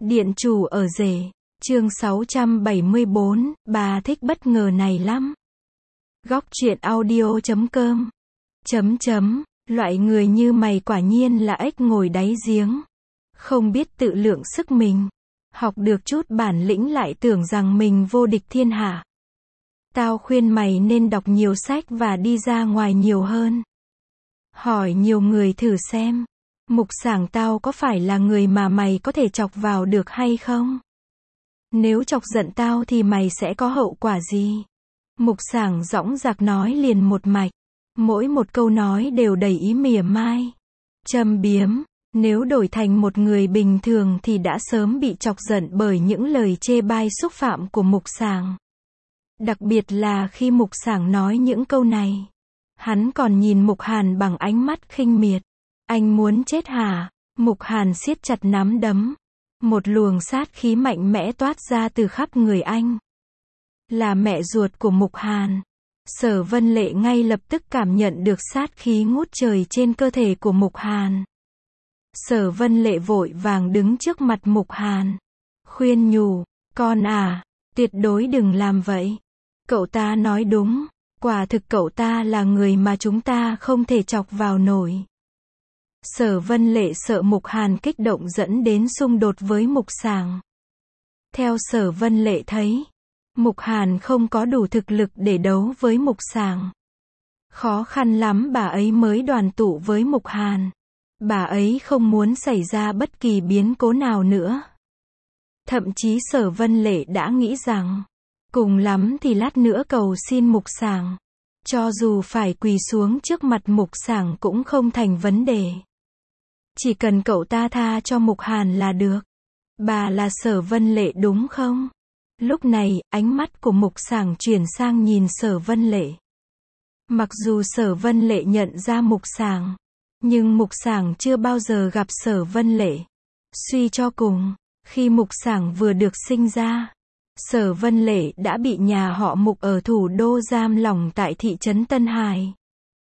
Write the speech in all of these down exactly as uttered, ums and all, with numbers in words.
Điện chủ ở rể, chương sáu trăm bảy mươi bốn, bà thích bất ngờ này lắm. Góc truyện audio chấm com. Chấm chấm, loại người như mày quả nhiên là ếch ngồi đáy giếng. Không biết tự lượng sức mình. Học được chút bản lĩnh lại tưởng rằng mình vô địch thiên hạ. Tao khuyên mày nên đọc nhiều sách và đi ra ngoài nhiều hơn. Hỏi nhiều người thử xem. Mục Sảng tao có phải là người mà mày có thể chọc vào được hay không? Nếu chọc giận tao thì mày sẽ có hậu quả gì? Mục Sảng dõng dạc nói liền một mạch. Mỗi một câu nói đều đầy ý mỉa mai. Châm biếm. Nếu đổi thành một người bình thường thì đã sớm bị chọc giận bởi những lời chê bai xúc phạm của Mục Sảng. Đặc biệt là khi Mục Sảng nói những câu này. Hắn còn nhìn Mục Hàn bằng ánh mắt khinh miệt. Anh muốn chết hả? Mục Hàn siết chặt nắm đấm. Một luồng sát khí mạnh mẽ toát ra từ khắp người anh. Là mẹ ruột của Mục Hàn. Sở Vân Lệ ngay lập tức cảm nhận được sát khí ngút trời trên cơ thể của Mục Hàn. Sở Vân Lệ vội vàng đứng trước mặt Mục Hàn. Khuyên nhủ, con à, tuyệt đối đừng làm vậy. Cậu ta nói đúng, quả thực cậu ta là người mà chúng ta không thể chọc vào nổi. Sở Vân Lệ sợ Mục Hàn kích động dẫn đến xung đột với Mục Sảng. Theo Sở Vân Lệ thấy, Mục Hàn không có đủ thực lực để đấu với Mục Sảng. Khó khăn lắm bà ấy mới đoàn tụ với Mục Hàn. Bà ấy không muốn xảy ra bất kỳ biến cố nào nữa. Thậm chí Sở Vân Lệ đã nghĩ rằng, cùng lắm thì lát nữa cầu xin Mục Sảng. Cho dù phải quỳ xuống trước mặt Mục Sảng cũng không thành vấn đề. Chỉ cần cậu ta tha cho Mục Hàn là được. Bà là Sở Vân Lệ đúng không? Lúc này, ánh mắt của Mục Sảng chuyển sang nhìn Sở Vân Lệ. Mặc dù Sở Vân Lệ nhận ra Mục Sảng, nhưng Mục Sảng chưa bao giờ gặp Sở Vân Lệ. Suy cho cùng, khi Mục Sảng vừa được sinh ra, Sở Vân Lệ đã bị nhà họ Mục ở thủ đô giam lỏng tại thị trấn Tân Hải.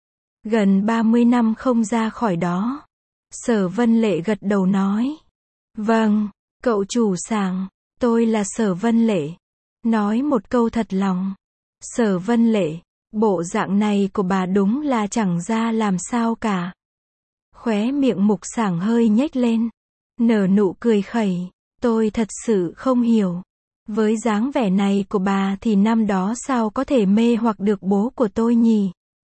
Gần ba mươi năm không ra khỏi đó. Sở Vân Lệ gật đầu nói. Vâng, cậu chủ Sảng, tôi là Sở Vân Lệ. Nói một câu thật lòng. Sở Vân Lệ, bộ dạng này của bà đúng là chẳng ra làm sao cả. Khóe miệng Mục Sảng hơi nhếch lên. Nở nụ cười khẩy. Tôi thật sự không hiểu. Với dáng vẻ này của bà thì năm đó sao có thể mê hoặc được bố của tôi nhỉ?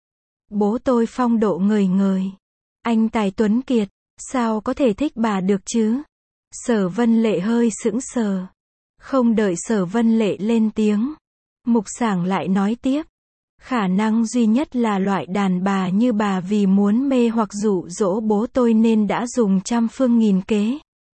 Bố tôi phong độ ngời ngời. Anh tài tuấn kiệt, sao có thể thích bà được chứ? Sở Vân Lệ hơi sững sờ. Không đợi Sở Vân Lệ lên tiếng, Mục Sảng lại nói tiếp. Khả năng duy nhất là loại đàn bà như bà vì muốn mê hoặc dụ dỗ bố tôi nên đã dùng trăm phương nghìn kế.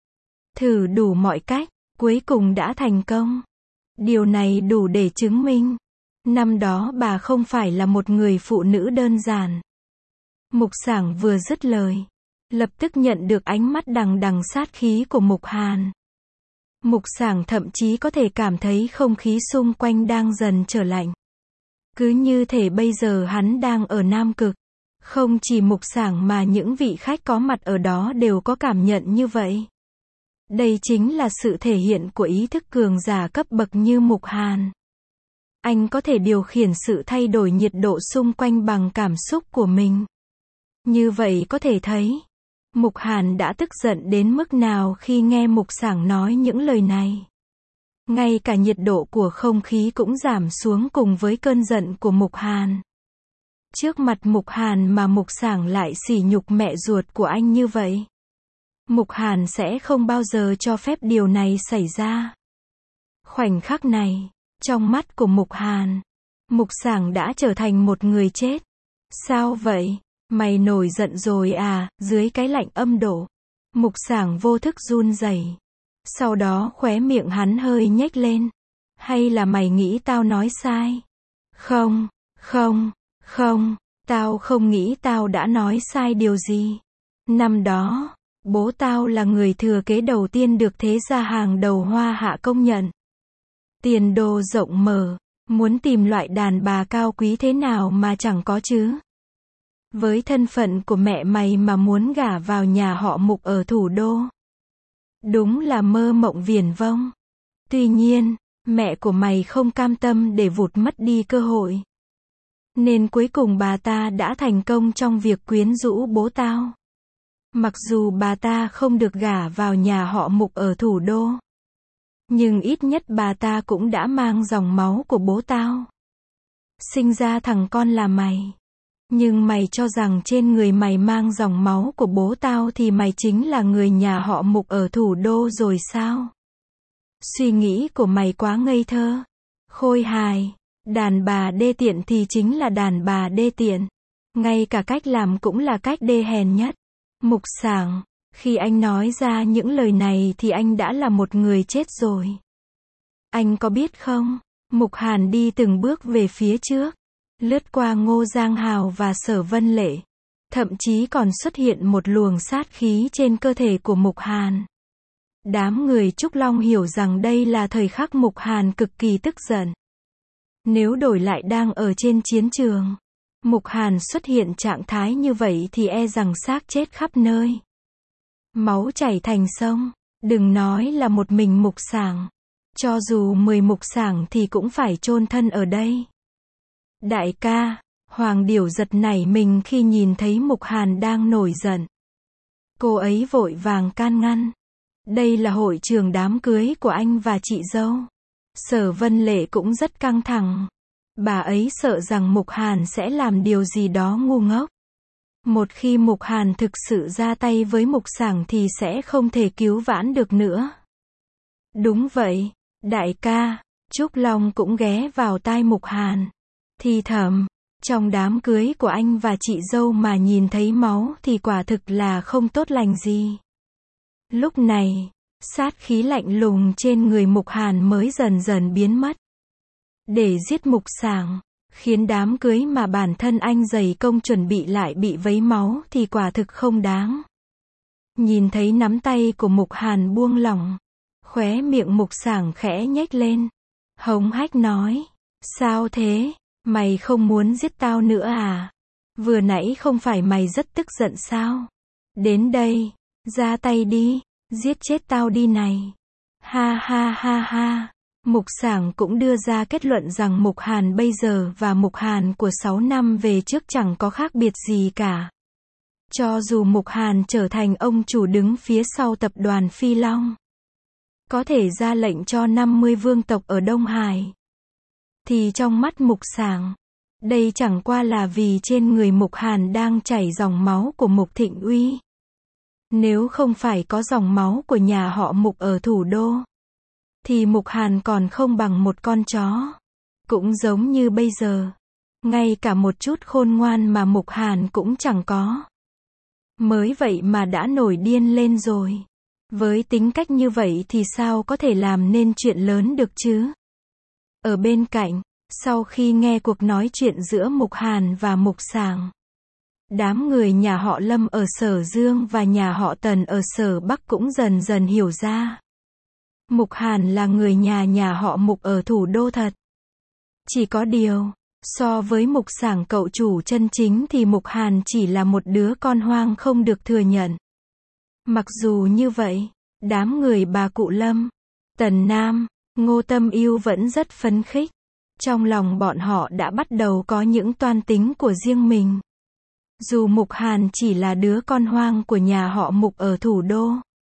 Thử đủ mọi cách, cuối cùng đã thành công. Điều này đủ để chứng minh. Năm đó bà không phải là một người phụ nữ đơn giản. Mục Sảng vừa dứt lời, lập tức nhận được ánh mắt đằng đằng sát khí của Mục Hàn. Mục Sảng thậm chí có thể cảm thấy không khí xung quanh đang dần trở lạnh. Cứ như thể bây giờ hắn đang ở Nam Cực. Không chỉ Mục Sảng mà những vị khách có mặt ở đó đều có cảm nhận như vậy. Đây chính là sự thể hiện của ý thức cường giả cấp bậc như Mục Hàn. Anh có thể điều khiển sự thay đổi nhiệt độ xung quanh bằng cảm xúc của mình. Như vậy có thể thấy, Mục Hàn đã tức giận đến mức nào khi nghe Mục Sảng nói những lời này. Ngay cả nhiệt độ của không khí cũng giảm xuống cùng với cơn giận của Mục Hàn. Trước mặt Mục Hàn mà Mục Sảng lại sỉ nhục mẹ ruột của anh như vậy. Mục Hàn sẽ không bao giờ cho phép điều này xảy ra. Khoảnh khắc này, trong mắt của Mục Hàn, Mục Sảng đã trở thành một người chết. Sao vậy? Mày nổi giận rồi à? Dưới cái lạnh âm độ, Mục Sảng vô thức run rẩy. Sau đó khóe miệng hắn hơi nhếch lên. Hay là mày nghĩ tao nói sai? Không, không, không, tao không nghĩ tao đã nói sai điều gì. Năm đó, bố tao là người thừa kế đầu tiên được thế gia hàng đầu Hoa Hạ công nhận. Tiền đồ rộng mở, muốn tìm loại đàn bà cao quý thế nào mà chẳng có chứ. Với thân phận của mẹ mày mà muốn gả vào nhà họ Mục ở thủ đô. Đúng là mơ mộng viển vông. Tuy nhiên, mẹ của mày không cam tâm để vụt mất đi cơ hội. Nên cuối cùng bà ta đã thành công trong việc quyến rũ bố tao. Mặc dù bà ta không được gả vào nhà họ Mục ở thủ đô. Nhưng ít nhất bà ta cũng đã mang dòng máu của bố tao. Sinh ra thằng con là mày. Nhưng mày cho rằng trên người mày mang dòng máu của bố tao thì mày chính là người nhà họ Mục ở thủ đô rồi sao? Suy nghĩ của mày quá ngây thơ. Khôi hài. Đàn bà đê tiện thì chính là đàn bà đê tiện. Ngay cả cách làm cũng là cách đê hèn nhất. Mục Sảng, khi anh nói ra những lời này thì anh đã là một người chết rồi. Anh có biết không? Mục Hàn đi từng bước về phía trước. Lướt qua Ngô Giang Hào và Sở Vân Lệ. Thậm chí còn xuất hiện một luồng sát khí trên cơ thể của Mục Hàn. Đám người Trúc Long hiểu rằng đây là thời khắc Mục Hàn cực kỳ tức giận. Nếu đổi lại đang ở trên chiến trường, Mục Hàn xuất hiện trạng thái như vậy thì e rằng xác chết khắp nơi. Máu chảy thành sông, đừng nói là một mình Mục Sảng. Cho dù mười Mục Sảng thì cũng phải chôn thân ở đây. Đại ca, Hoàng Điểu giật nảy mình khi nhìn thấy Mục Hàn đang nổi giận. Cô ấy vội vàng can ngăn. Đây là hội trường đám cưới của anh và chị dâu. Sở Vân Lệ cũng rất căng thẳng. Bà ấy sợ rằng Mục Hàn sẽ làm điều gì đó ngu ngốc. Một khi Mục Hàn thực sự ra tay với Mục Sảng thì sẽ không thể cứu vãn được nữa. Đúng vậy, đại ca, Trúc Long cũng ghé vào tai Mục Hàn. Thì thầm, trong đám cưới của anh và chị dâu mà nhìn thấy máu thì quả thực là không tốt lành gì. Lúc này, sát khí lạnh lùng trên người Mục Hàn mới dần dần biến mất. Để giết Mục Sảng, khiến đám cưới mà bản thân anh dày công chuẩn bị lại bị vấy máu thì quả thực không đáng. Nhìn thấy nắm tay của Mục Hàn buông lỏng, khóe miệng Mục Sảng khẽ nhếch lên. Hống hách nói, sao thế, mày không muốn giết tao nữa à? Vừa nãy không phải mày rất tức giận sao? Đến đây, ra tay đi, giết chết tao đi này. Ha ha ha ha. Mục Sảng cũng đưa ra kết luận rằng Mục Hàn bây giờ và Mục Hàn của sáu năm về trước chẳng có khác biệt gì cả. Cho dù Mục Hàn trở thành ông chủ đứng phía sau tập đoàn Phi Long, có thể ra lệnh cho năm mươi vương tộc ở Đông Hải, thì trong mắt Mục Sảng, đây chẳng qua là vì trên người Mục Hàn đang chảy dòng máu của Mục Thịnh Uy. Nếu không phải có dòng máu của nhà họ Mục ở thủ đô, thì Mục Hàn còn không bằng một con chó. Cũng giống như bây giờ, ngay cả một chút khôn ngoan mà Mục Hàn cũng chẳng có. Mới vậy mà đã nổi điên lên rồi. Với tính cách như vậy thì sao có thể làm nên chuyện lớn được chứ? Ở bên cạnh, sau khi nghe cuộc nói chuyện giữa Mục Hàn và Mục Sảng, đám người nhà họ Lâm ở Sở Dương và nhà họ Tần ở Sở Bắc cũng dần dần hiểu ra. Mục Hàn là người nhà nhà họ Mục ở thủ đô thật. Chỉ có điều, so với Mục Sảng cậu chủ chân chính thì Mục Hàn chỉ là một đứa con hoang không được thừa nhận. Mặc dù như vậy, đám người bà cụ Lâm, Tần Nam, Ngô Tâm Yêu vẫn rất phấn khích. Trong lòng bọn họ đã bắt đầu có những toan tính của riêng mình. Dù Mục Hàn chỉ là đứa con hoang của nhà họ Mục ở thủ đô,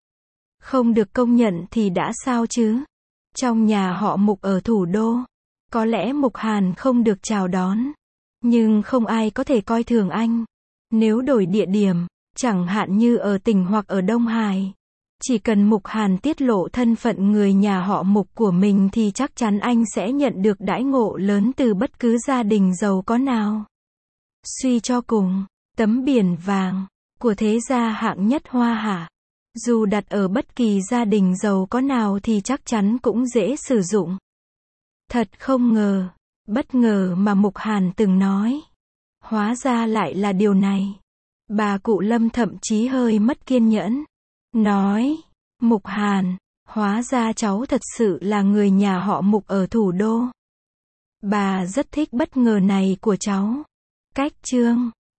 không được công nhận thì đã sao chứ? Trong nhà họ Mục ở thủ đô, có lẽ Mục Hàn không được chào đón, nhưng không ai có thể coi thường anh. Nếu đổi địa điểm, chẳng hạn như ở tỉnh hoặc ở Đông Hải, chỉ cần Mục Hàn tiết lộ thân phận người nhà họ Mục của mình thì chắc chắn anh sẽ nhận được đãi ngộ lớn từ bất cứ gia đình giàu có nào. Suy cho cùng, tấm biển vàng của thế gia hạng nhất Hoa Hạ, dù đặt ở bất kỳ gia đình giàu có nào thì chắc chắn cũng dễ sử dụng. Thật không ngờ, bất ngờ mà Mục Hàn từng nói. Hóa ra lại là điều này. Bà cụ Lâm thậm chí hơi mất kiên nhẫn. Nói, Mục Hàn, hóa ra cháu thật sự là người nhà họ Mục ở thủ đô. Bà rất thích bất ngờ này của cháu. Cách chương